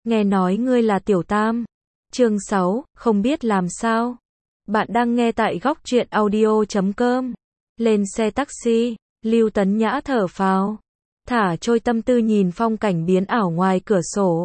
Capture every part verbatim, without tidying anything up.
nghe nói ngươi là Tiểu Tam. Chương sáu, không biết làm sao. Bạn đang nghe tại góc truyện audio chấm com. Lên xe taxi, Lưu Tấn Nhã thở phào, thả trôi tâm tư nhìn phong cảnh biến ảo ngoài cửa sổ.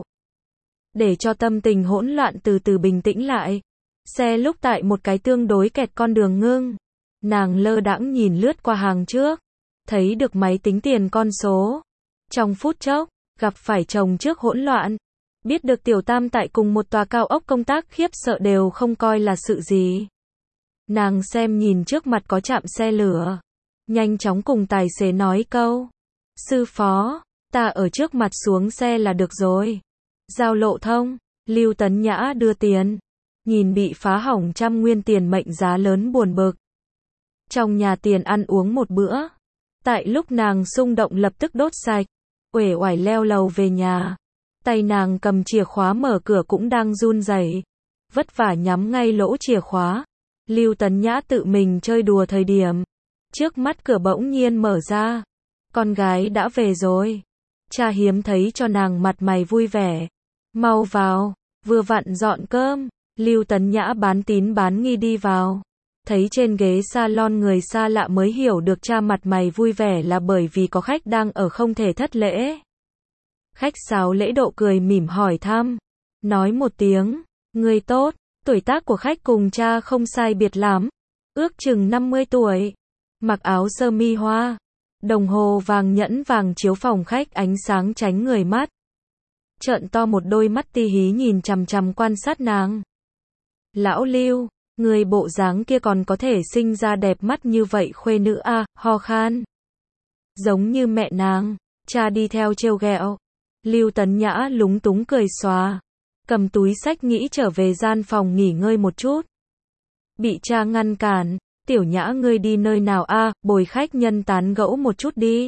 Để cho tâm tình hỗn loạn từ từ bình tĩnh lại. Xe lúc tại một cái tương đối kẹt con đường ngưng. Nàng lơ đãng nhìn lướt qua hàng trước, thấy được máy tính tiền con số. Trong phút chốc, gặp phải chồng trước hỗn loạn. Biết được Tiểu Tam tại cùng một tòa cao ốc công tác khiếp sợ đều không coi là sự gì. Nàng xem nhìn trước mặt có trạm xe lửa. Nhanh chóng cùng tài xế nói câu. Sư phó, ta ở trước mặt xuống xe là được rồi. Giao lộ thông, Lưu Tấn Nhã đưa tiền. Nhìn bị phá hỏng trăm nguyên tiền mệnh giá lớn buồn bực. Trong nhà tiền ăn uống một bữa. Tại lúc nàng xung động lập tức đốt sạch. Uể oải leo lầu về nhà. Tay nàng cầm chìa khóa mở cửa cũng đang run rẩy, vất vả nhắm ngay lỗ chìa khóa. Lưu Tấn Nhã tự mình chơi đùa thời điểm, trước mắt cửa bỗng nhiên mở ra. Con gái đã về rồi. Cha hiếm thấy cho nàng mặt mày vui vẻ. Mau vào, vừa vặn dọn cơm. Lưu Tấn Nhã bán tín bán nghi đi vào. Thấy trên ghế salon người xa lạ mới hiểu được cha mặt mày vui vẻ là bởi vì có khách đang ở không thể thất lễ. Khách sáo lễ độ cười mỉm hỏi thăm. Nói một tiếng, người tốt, tuổi tác của khách cùng cha không sai biệt lắm. Ước chừng năm mươi tuổi. Mặc áo sơ mi hoa. Đồng hồ vàng nhẫn vàng chiếu phòng khách ánh sáng tránh người mắt. Trợn to một đôi mắt ti hí nhìn chằm chằm quan sát nàng. Lão Lưu, người bộ dáng kia còn có thể sinh ra đẹp mắt như vậy khuê nữ à, ho khan. Giống như mẹ nàng, cha đi theo trêu ghẹo. Lưu Tấn Nhã lúng túng cười xòa, cầm túi xách nghĩ trở về gian phòng nghỉ ngơi một chút. Bị cha ngăn cản, Tiểu Nhã ngươi đi nơi nào a, à, bồi khách nhân tán gẫu một chút đi.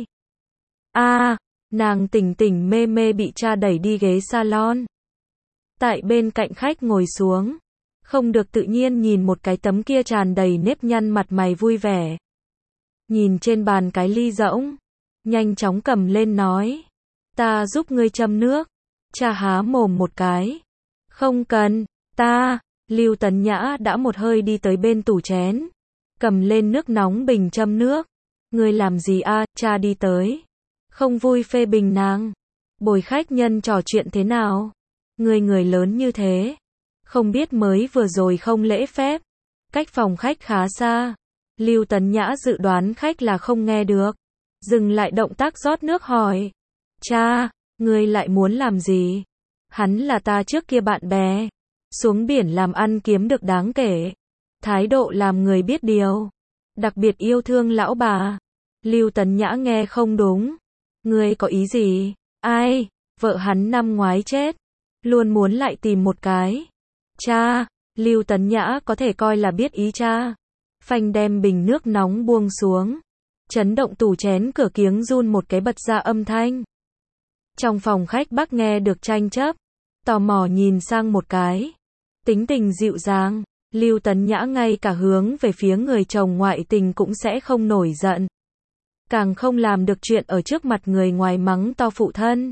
A, à, nàng tỉnh tỉnh mê mê bị cha đẩy đi ghế salon. Tại bên cạnh khách ngồi xuống, không được tự nhiên nhìn một cái tấm kia tràn đầy nếp nhăn mặt mày vui vẻ. Nhìn trên bàn cái ly rỗng, nhanh chóng cầm lên nói. Ta giúp ngươi châm nước. Cha há mồm một cái. Không cần, ta. Lưu Tấn Nhã đã một hơi đi tới bên tủ chén. Cầm lên nước nóng bình châm nước. Ngươi làm gì a, à, cha đi tới. Không vui phê bình nàng. Bồi khách nhân trò chuyện thế nào? Ngươi người lớn như thế. Không biết mới vừa rồi không lễ phép. Cách phòng khách khá xa. Lưu Tấn Nhã dự đoán khách là không nghe được. Dừng lại động tác rót nước hỏi. Cha, ngươi lại muốn làm gì? Hắn là ta trước kia bạn bè. Xuống biển làm ăn kiếm được đáng kể. Thái độ làm người biết điều. Đặc biệt yêu thương lão bà. Lưu Tấn Nhã nghe không đúng. Ngươi có ý gì? Ai? Vợ hắn năm ngoái chết. Luôn muốn lại tìm một cái. Cha, Lưu Tấn Nhã có thể coi là biết ý cha. Phanh đem bình nước nóng buông xuống. Chấn động tủ chén cửa kiếng run một cái bật ra âm thanh. Trong phòng khách bác nghe được tranh chấp, tò mò nhìn sang một cái. Tính tình dịu dàng, Lưu Tấn Nhã ngay cả hướng về phía người chồng ngoại tình cũng sẽ không nổi giận. Càng không làm được chuyện ở trước mặt người ngoài mắng to phụ thân.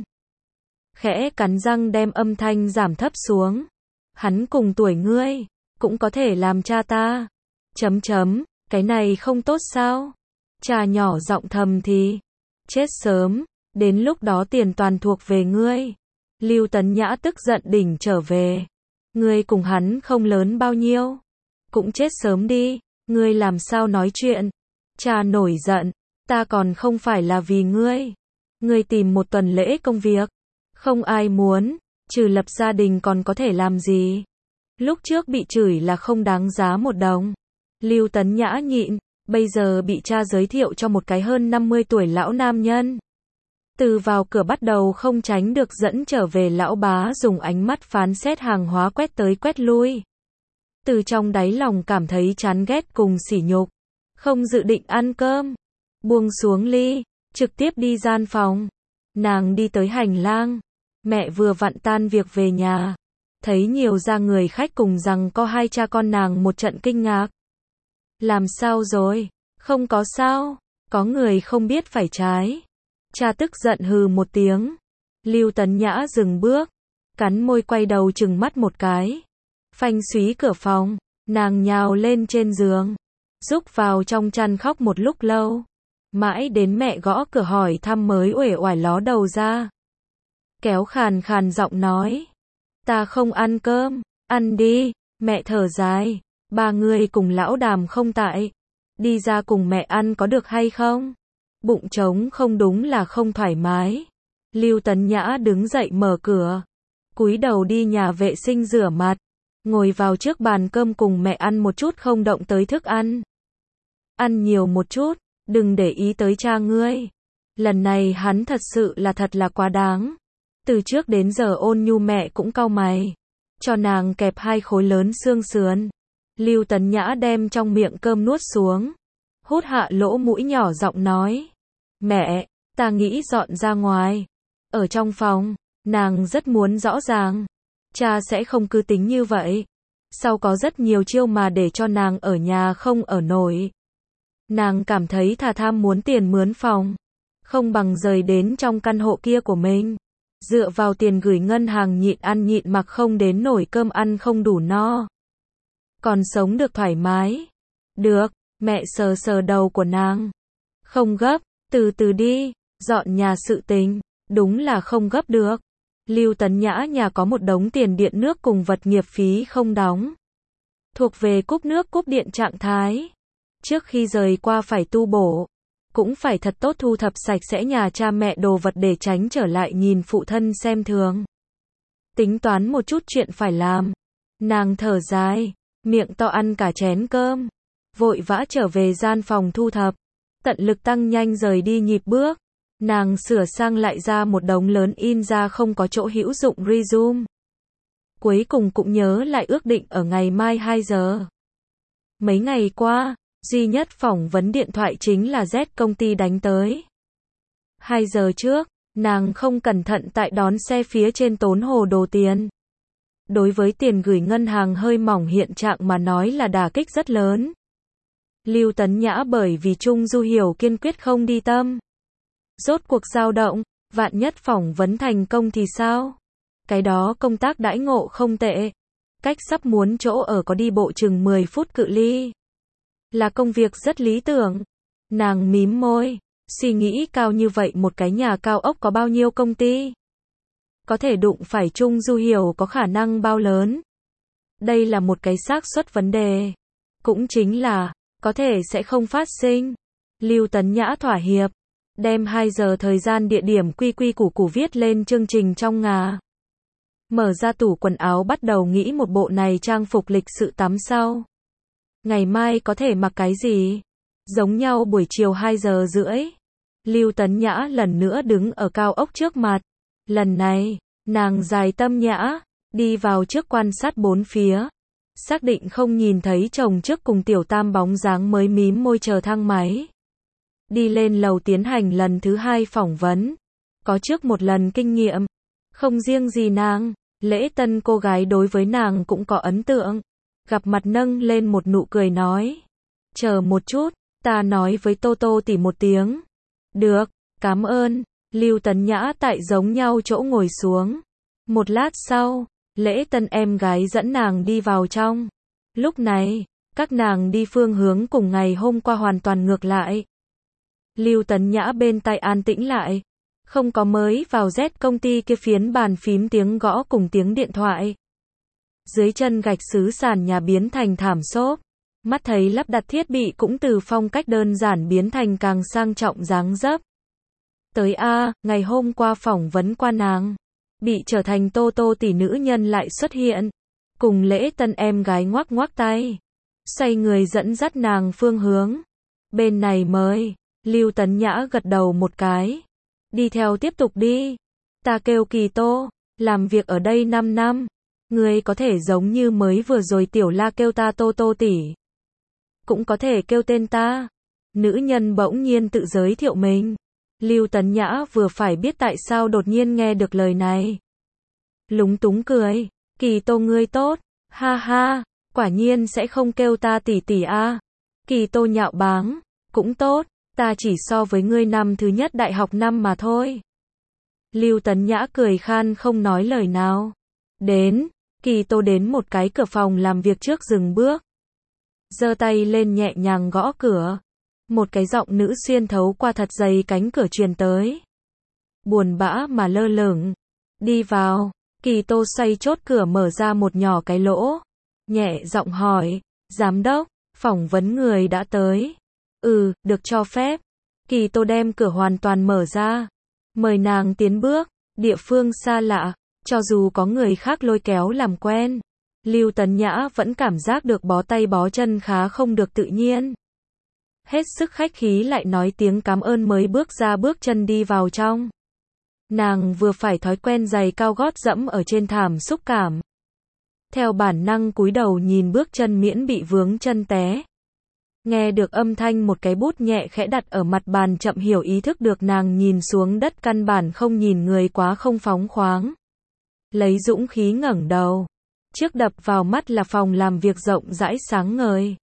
Khẽ cắn răng đem âm thanh giảm thấp xuống. Hắn cùng tuổi ngươi, cũng có thể làm cha ta. Chấm chấm, cái này không tốt sao? Cha nhỏ giọng thầm thì. Chết sớm. Đến lúc đó tiền toàn thuộc về ngươi. Lưu Tấn Nhã tức giận đỉnh trở về. Ngươi cùng hắn không lớn bao nhiêu. Cũng chết sớm đi. Ngươi làm sao nói chuyện. Cha nổi giận. Ta còn không phải là vì ngươi. Ngươi tìm một tuần lễ công việc. Không ai muốn. Trừ lập gia đình còn có thể làm gì. Lúc trước bị chửi là không đáng giá một đồng. Lưu Tấn Nhã nhịn. Bây giờ bị cha giới thiệu cho một cái hơn năm mươi tuổi lão nam nhân. Từ vào cửa bắt đầu không tránh được dẫn trở về lão bá dùng ánh mắt phán xét hàng hóa quét tới quét lui. Từ trong đáy lòng cảm thấy chán ghét cùng sỉ nhục. Không dự định ăn cơm. Buông xuống ly, trực tiếp đi gian phòng. Nàng đi tới hành lang. Mẹ vừa vặn tan việc về nhà. Thấy nhiều ra người khách cùng rằng có hai cha con nàng một trận kinh ngạc. Làm sao rồi? Không có sao. Có người không biết phải trái. Cha tức giận hừ một tiếng. Lưu Tấn Nhã dừng bước. cắn môi quay đầu trừng mắt một cái. Phanh xúy cửa phòng, nàng nhào lên trên giường, rúc vào trong chăn khóc một lúc lâu. Mãi đến mẹ gõ cửa hỏi thăm mới uể oải ló đầu ra. Kéo khàn khàn giọng nói. Ta không ăn cơm, ăn đi, mẹ thở dài. Ba người cùng lão Đàm không tại. Đi ra cùng mẹ ăn có được hay không? Bụng trống không đúng là không thoải mái. Lưu Tấn Nhã đứng dậy mở cửa. Cúi đầu đi nhà vệ sinh rửa mặt. Ngồi vào trước bàn cơm cùng mẹ ăn một chút không động tới thức ăn. Ăn nhiều một chút, đừng để ý tới cha ngươi. Lần này hắn thật sự là thật là quá đáng. Từ trước đến giờ Ôn Nhu mẹ cũng cau mày. Cho nàng kẹp hai khối lớn xương sườn. Lưu Tấn Nhã đem trong miệng cơm nuốt xuống. Hút hạ lỗ mũi nhỏ giọng nói. Mẹ, ta nghĩ dọn ra ngoài. Ở trong phòng, nàng rất muốn rõ ràng. Cha sẽ không cứ tính như vậy. Sau có rất nhiều chiêu mà để cho nàng ở nhà không ở nổi. Nàng cảm thấy thà tham muốn tiền mướn phòng. Không bằng rời đến trong căn hộ kia của mình. Dựa vào tiền gửi ngân hàng nhịn ăn nhịn mặc không đến nổi cơm ăn không đủ no. Còn sống được thoải mái. Được, mẹ sờ sờ đầu của nàng. Không gấp, từ từ đi, dọn nhà sự tình, đúng là không gấp được. Lưu Tấn Nhã nhà có một đống tiền điện nước cùng vật nghiệp phí không đóng. Thuộc về cúp nước cúp điện trạng thái. Trước khi rời qua phải tu bổ. Cũng phải thật tốt thu thập sạch sẽ nhà cha mẹ đồ vật để tránh trở lại nhìn phụ thân xem thường. Tính toán một chút chuyện phải làm. Nàng thở dài, miệng to ăn cả chén cơm. Vội vã trở về gian phòng thu thập. Tận lực tăng nhanh rời đi nhịp bước. Nàng sửa sang lại ra một đống lớn in ra không có chỗ hữu dụng resume. Cuối cùng cũng nhớ lại ước định ở ngày mai hai giờ. Mấy ngày qua, duy nhất phỏng vấn điện thoại chính là Z công ty đánh tới. hai giờ trước, nàng không cẩn thận tại đón xe phía trên tốn hồ đồ tiền. Đối với tiền gửi ngân hàng hơi mỏng hiện trạng mà nói là đả kích rất lớn. Lưu Tấn Nhã bởi vì Trung Du Hiểu kiên quyết không đi tâm. Rốt cuộc dao động, vạn nhất phỏng vấn thành công thì sao? Cái đó công tác đãi ngộ không tệ. Cách sắp muốn chỗ ở có đi bộ chừng mười phút cự ly. Là công việc rất lý tưởng. Nàng mím môi, suy nghĩ cao như vậy một cái nhà cao ốc có bao nhiêu công ty? Có thể đụng phải Trung Du Hiểu có khả năng bao lớn? Đây là một cái xác suất vấn đề. Cũng chính là, có thể sẽ không phát sinh. Lưu Tấn Nhã thỏa hiệp. Đem hai giờ thời gian địa điểm quy quy củ củ viết lên chương trình trong ngà. Mở ra tủ quần áo bắt đầu nghĩ một bộ này trang phục lịch sự tắm sau. Ngày mai có thể mặc cái gì? Giống nhau buổi chiều hai giờ rưỡi. Lưu Tấn Nhã lần nữa đứng ở cao ốc trước mặt. Lần này, nàng dài tâm nhã, đi vào trước quan sát bốn phía. Xác định không nhìn thấy chồng trước cùng tiểu tam bóng dáng mới mím môi chờ thang máy. Đi lên lầu tiến hành lần thứ hai phỏng vấn. Có trước một lần kinh nghiệm. Không riêng gì nàng, lễ tân cô gái đối với nàng cũng có ấn tượng. Gặp mặt nâng lên một nụ cười nói. Chờ một chút, ta nói với Tô Tô tỷ một tiếng. Được, cảm ơn. Lưu Tấn Nhã tại giống nhau chỗ ngồi xuống. Một lát sau, lễ tân em gái dẫn nàng đi vào trong. Lúc này, các nàng đi phương hướng cùng ngày hôm qua hoàn toàn ngược lại. Lưu Tấn Nhã bên tai an tĩnh lại. Không có mới vào Z công ty kia phiến bàn phím tiếng gõ cùng tiếng điện thoại. Dưới chân gạch sứ sàn nhà biến thành thảm xốp. Mắt thấy lắp đặt thiết bị cũng từ phong cách đơn giản biến thành càng sang trọng dáng dấp. Tới A, ngày hôm qua phỏng vấn qua nàng. Bị trở thành Tô Tô tỷ nữ nhân lại xuất hiện. Cùng lễ tân em gái ngoắc ngoắc tay. Xoay người dẫn dắt nàng phương hướng. Bên này mới. Lưu Tấn Nhã gật đầu một cái. Đi theo tiếp tục đi. Ta kêu Kỳ Tô. Làm việc ở đây năm năm. Ngươi có thể giống như mới vừa rồi Tiểu La kêu ta Tô Tô tỷ. Cũng có thể kêu tên ta. Nữ nhân bỗng nhiên tự giới thiệu mình. Lưu Tấn Nhã vừa phải biết tại sao đột nhiên nghe được lời này. Lúng túng cười. Kỳ Tô ngươi tốt. Ha ha. Quả nhiên sẽ không kêu ta tỷ tỷ a. Kỳ Tô nhạo báng. Cũng tốt. Ta chỉ so với ngươi năm thứ nhất đại học năm mà thôi. Lưu Tấn Nhã cười khan không nói lời nào. Đến, Kỳ Tô đến một cái cửa phòng làm việc trước dừng bước. Giơ tay lên nhẹ nhàng gõ cửa. Một cái giọng nữ xuyên thấu qua thật dày cánh cửa truyền tới. Buồn bã mà lơ lửng. Đi vào. Kỳ Tô xoay chốt cửa mở ra một nhỏ cái lỗ. Nhẹ giọng hỏi. Giám đốc, phỏng vấn người đã tới. Ừ, được cho phép. Kỳ Tô đem cửa hoàn toàn mở ra. Mời nàng tiến bước. Địa phương xa lạ. Cho dù có người khác lôi kéo làm quen. Lưu Tấn Nhã vẫn cảm giác được bó tay bó chân khá không được tự nhiên. Hết sức khách khí lại nói tiếng cảm ơn mới bước ra bước chân đi vào trong. Nàng vừa phải thói quen giày cao gót dẫm ở trên thảm xúc cảm. Theo bản năng cúi đầu nhìn bước chân miễn bị vướng chân té. Nghe được âm thanh một cái bút nhẹ khẽ đặt ở mặt bàn chậm hiểu ý thức được nàng nhìn xuống đất căn bản không nhìn người quá không phóng khoáng. Lấy dũng khí ngẩng đầu. Trước đập vào mắt là phòng làm việc rộng rãi sáng ngời.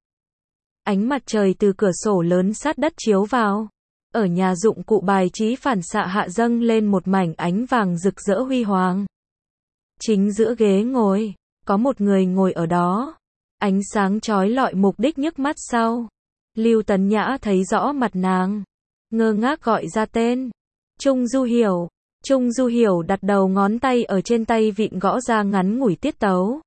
Ánh mặt trời từ cửa sổ lớn sát đất chiếu vào. Ở nhà dụng cụ bài trí phản xạ hạ dâng lên một mảnh ánh vàng rực rỡ huy hoàng. Chính giữa ghế ngồi, có một người ngồi ở đó. Ánh sáng chói lọi mục đích nhức mắt sau. Lưu Tấn Nhã thấy rõ mặt nàng. Ngơ ngác gọi ra tên. Trung Du Hiểu. Trung Du Hiểu đặt đầu ngón tay ở trên tay vịn gõ ra ngắn ngủi tiết tấu.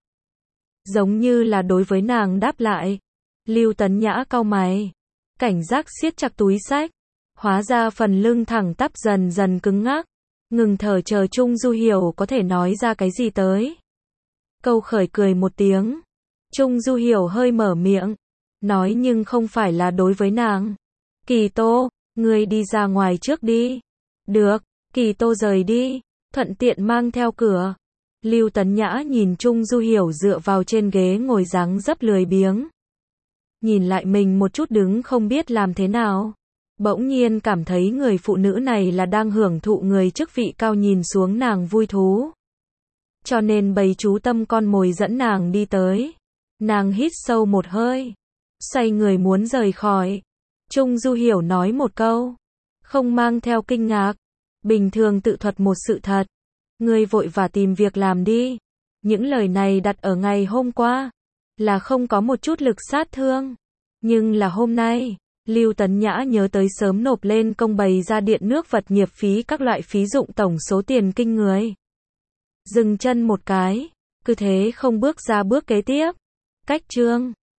Giống như là đối với nàng đáp lại. Lưu Tấn Nhã cau mày. Cảnh giác siết chặt túi xách. Hóa ra phần lưng thẳng tắp dần dần cứng ngắc. Ngừng thở chờ Trung Du Hiểu có thể nói ra cái gì tới. Câu khởi cười một tiếng. Trung Du Hiểu hơi mở miệng. Nói nhưng không phải là đối với nàng. Kỳ Tô, ngươi đi ra ngoài trước đi. Được, Kỳ Tô rời đi. Thuận tiện mang theo cửa. Lưu Tấn Nhã nhìn Trung Du Hiểu dựa vào trên ghế ngồi dáng dấp lười biếng. Nhìn lại mình một chút đứng không biết làm thế nào. Bỗng nhiên cảm thấy người phụ nữ này là đang hưởng thụ người chức vị cao nhìn xuống nàng vui thú. Cho nên bày chú tâm con mồi dẫn nàng đi tới. Nàng hít sâu một hơi. Xoay người muốn rời khỏi. Trung Du Hiểu nói một câu. Không mang theo kinh ngạc. Bình thường tự thuật một sự thật. Ngươi vội và tìm việc làm đi. Những lời này đặt ở ngày hôm qua. Là không có một chút lực sát thương. Nhưng là hôm nay. Lưu Tấn Nhã nhớ tới sớm nộp lên công bày ra điện nước vật nghiệp phí các loại phí dụng tổng số tiền kinh người. Dừng chân một cái. Cứ thế không bước ra bước kế tiếp. Cách chương.